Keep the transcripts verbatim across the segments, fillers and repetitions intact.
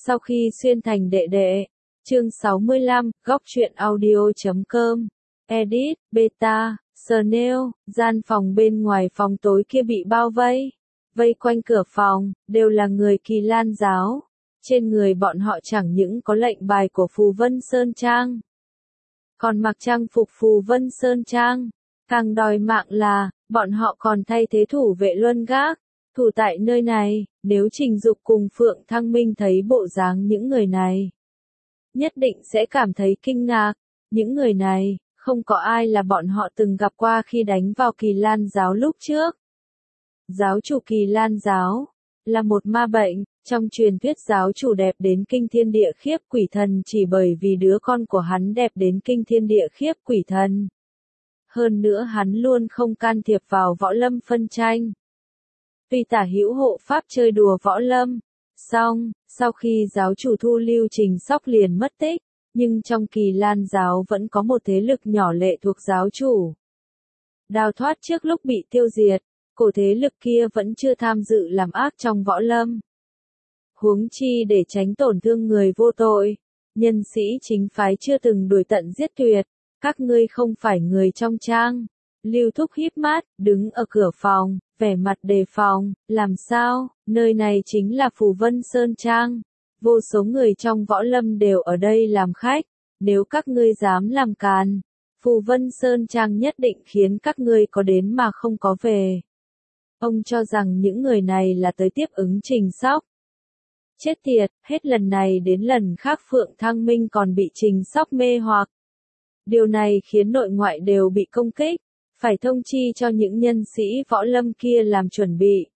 Sau khi xuyên thành đệ đệ, chương sáu mươi lăm, góc truyện audio chấm com, edit, beta, Snail, gian phòng bên ngoài phòng tối kia bị bao vây. Vây quanh cửa phòng, đều là người Kỳ Lan giáo. Trên người bọn họ chẳng những có lệnh bài của Phù Vân Sơn Trang, còn mặc trang phục Phù Vân Sơn Trang. Càng đòi mạng là, bọn họ còn thay thế thủ vệ luân gác, thủ tại nơi này. Nếu Trình Dục cùng Phượng Thăng Minh thấy bộ dáng những người này, nhất định sẽ cảm thấy kinh ngạc. Những người này, không có ai là bọn họ từng gặp qua khi đánh vào Kỳ Lan giáo lúc trước. Giáo chủ Kỳ Lan giáo, là một ma bệnh. Trong truyền thuyết giáo chủ đẹp đến kinh thiên địa khiếp quỷ thần chỉ bởi vì đứa con của hắn đẹp đến kinh thiên địa khiếp quỷ thần. Hơn nữa hắn luôn không can thiệp vào võ lâm phân tranh. Tuy tả hữu hộ pháp chơi đùa võ lâm, xong, sau khi giáo chủ thu Lưu Trình Sóc liền mất tích, nhưng trong Kỳ Lan giáo vẫn có một thế lực nhỏ lệ thuộc giáo chủ. Đào thoát trước lúc bị tiêu diệt, cổ thế lực kia vẫn chưa tham dự làm ác trong võ lâm. Huống chi để tránh tổn thương người vô tội, nhân sĩ chính phái chưa từng đuổi tận giết tuyệt. Các ngươi không phải người trong trang. Lưu Thúc híp mắt, đứng ở cửa phòng, vẻ mặt đề phòng. Làm sao, nơi này chính là Phù Vân Sơn Trang. Vô số người trong võ lâm đều ở đây làm khách. Nếu các ngươi dám làm càn, Phù Vân Sơn Trang nhất định khiến các ngươi có đến mà không có về. Ông cho rằng những người này là tới tiếp ứng Trình Sóc. Chết tiệt, hết lần này đến lần khác Phượng Thăng Minh còn bị Trình Sóc mê hoặc. Điều này khiến nội ngoại đều bị công kích, phải thông chi cho những nhân sĩ võ lâm kia làm chuẩn bị.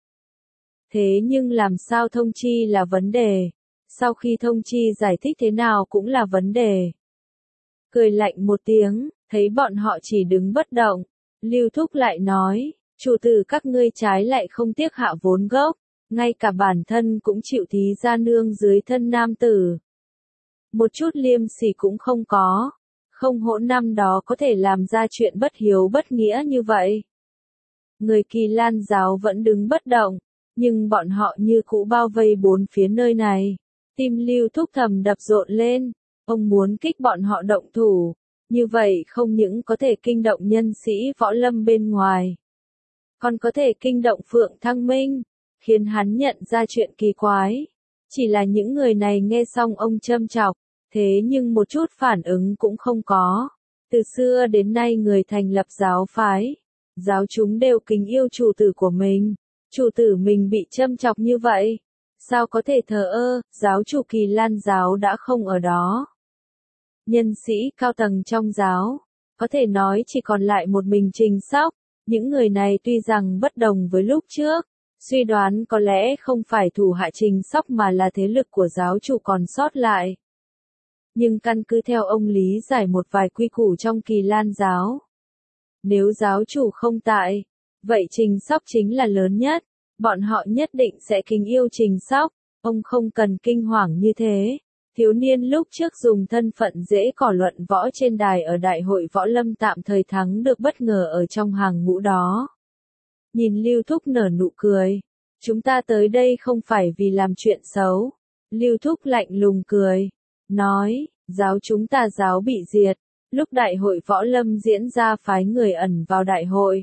Thế nhưng làm sao thông chi là vấn đề, sau khi thông chi giải thích thế nào cũng là vấn đề. Cười lạnh một tiếng, thấy bọn họ chỉ đứng bất động, Lưu Thúc lại nói, chủ tử các ngươi trái lại không tiếc hạ vốn gốc, ngay cả bản thân cũng chịu thí ra nương dưới thân nam tử. Một chút liêm sỉ cũng không có. Không hỗn năm đó có thể làm ra chuyện bất hiếu bất nghĩa như vậy. Người Kỳ Lan giáo vẫn đứng bất động, nhưng bọn họ như cũ bao vây bốn phía nơi này. Tim Lưu Thúc thầm đập rộn lên, ông muốn kích bọn họ động thủ, như vậy không những có thể kinh động nhân sĩ võ lâm bên ngoài, còn có thể kinh động Phượng Thăng Minh, khiến hắn nhận ra chuyện kỳ quái. Chỉ là những người này nghe xong ông châm chọc. Thế nhưng một chút phản ứng cũng không có. Từ xưa đến nay người thành lập giáo phái, giáo chúng đều kính yêu chủ tử của mình. Chủ tử mình bị châm chọc như vậy, sao có thể thờ ơ, giáo chủ Kỳ Lan giáo đã không ở đó. Nhân sĩ cao tầng trong giáo, có thể nói chỉ còn lại một mình Trình Sóc. Những người này tuy rằng bất đồng với lúc trước, suy đoán có lẽ không phải thủ hạ Trình Sóc mà là thế lực của giáo chủ còn sót lại. Nhưng căn cứ theo ông lý giải một vài quy củ trong Kỳ Lan giáo. Nếu giáo chủ không tại, vậy Trình Sóc chính là lớn nhất, bọn họ nhất định sẽ kính yêu Trình Sóc, ông không cần kinh hoàng như thế. Thiếu niên lúc trước dùng thân phận dễ cỏ luận võ trên đài ở đại hội võ lâm tạm thời thắng được bất ngờ ở trong hàng ngũ đó. Nhìn Lưu Thúc nở nụ cười, chúng ta tới đây không phải vì làm chuyện xấu. Lưu Thúc lạnh lùng cười. Nói, giáo chúng ta giáo bị diệt, lúc đại hội võ lâm diễn ra phái người ẩn vào đại hội.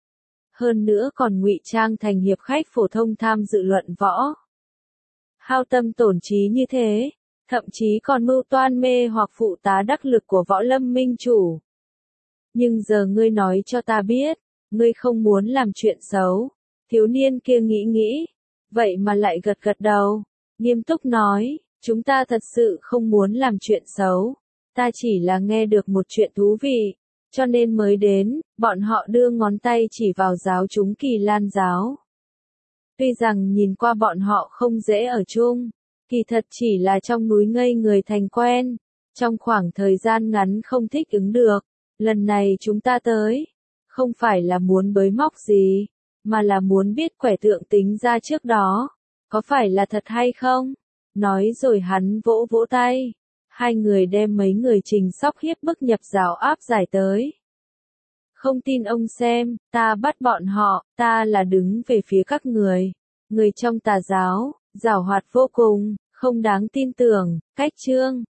Hơn nữa còn ngụy trang thành hiệp khách phổ thông tham dự luận võ. Hao tâm tổn trí như thế, thậm chí còn mưu toan mê hoặc phụ tá đắc lực của võ lâm minh chủ. Nhưng giờ ngươi nói cho ta biết, ngươi không muốn làm chuyện xấu. Thiếu niên kia nghĩ nghĩ, vậy mà lại gật gật đầu, nghiêm túc nói. Chúng ta thật sự không muốn làm chuyện xấu, ta chỉ là nghe được một chuyện thú vị, cho nên mới đến. Bọn họ đưa ngón tay chỉ vào giáo chúng Kỳ Lan giáo. Tuy rằng nhìn qua bọn họ không dễ ở chung, kỳ thật chỉ là trong núi ngây người thành quen, trong khoảng thời gian ngắn không thích ứng được. Lần này chúng ta tới, không phải là muốn bới móc gì, mà là muốn biết quẻ tượng tính ra trước đó, có phải là thật hay không? Nói rồi hắn vỗ vỗ tay. Hai người đem mấy người Trình Sóc hiếp bức nhập giáo áp giải tới. Không tin ông xem, ta bắt bọn họ, ta là đứng về phía các người. Người trong tà giáo, giảo hoạt vô cùng, Không đáng tin tưởng, cách chương.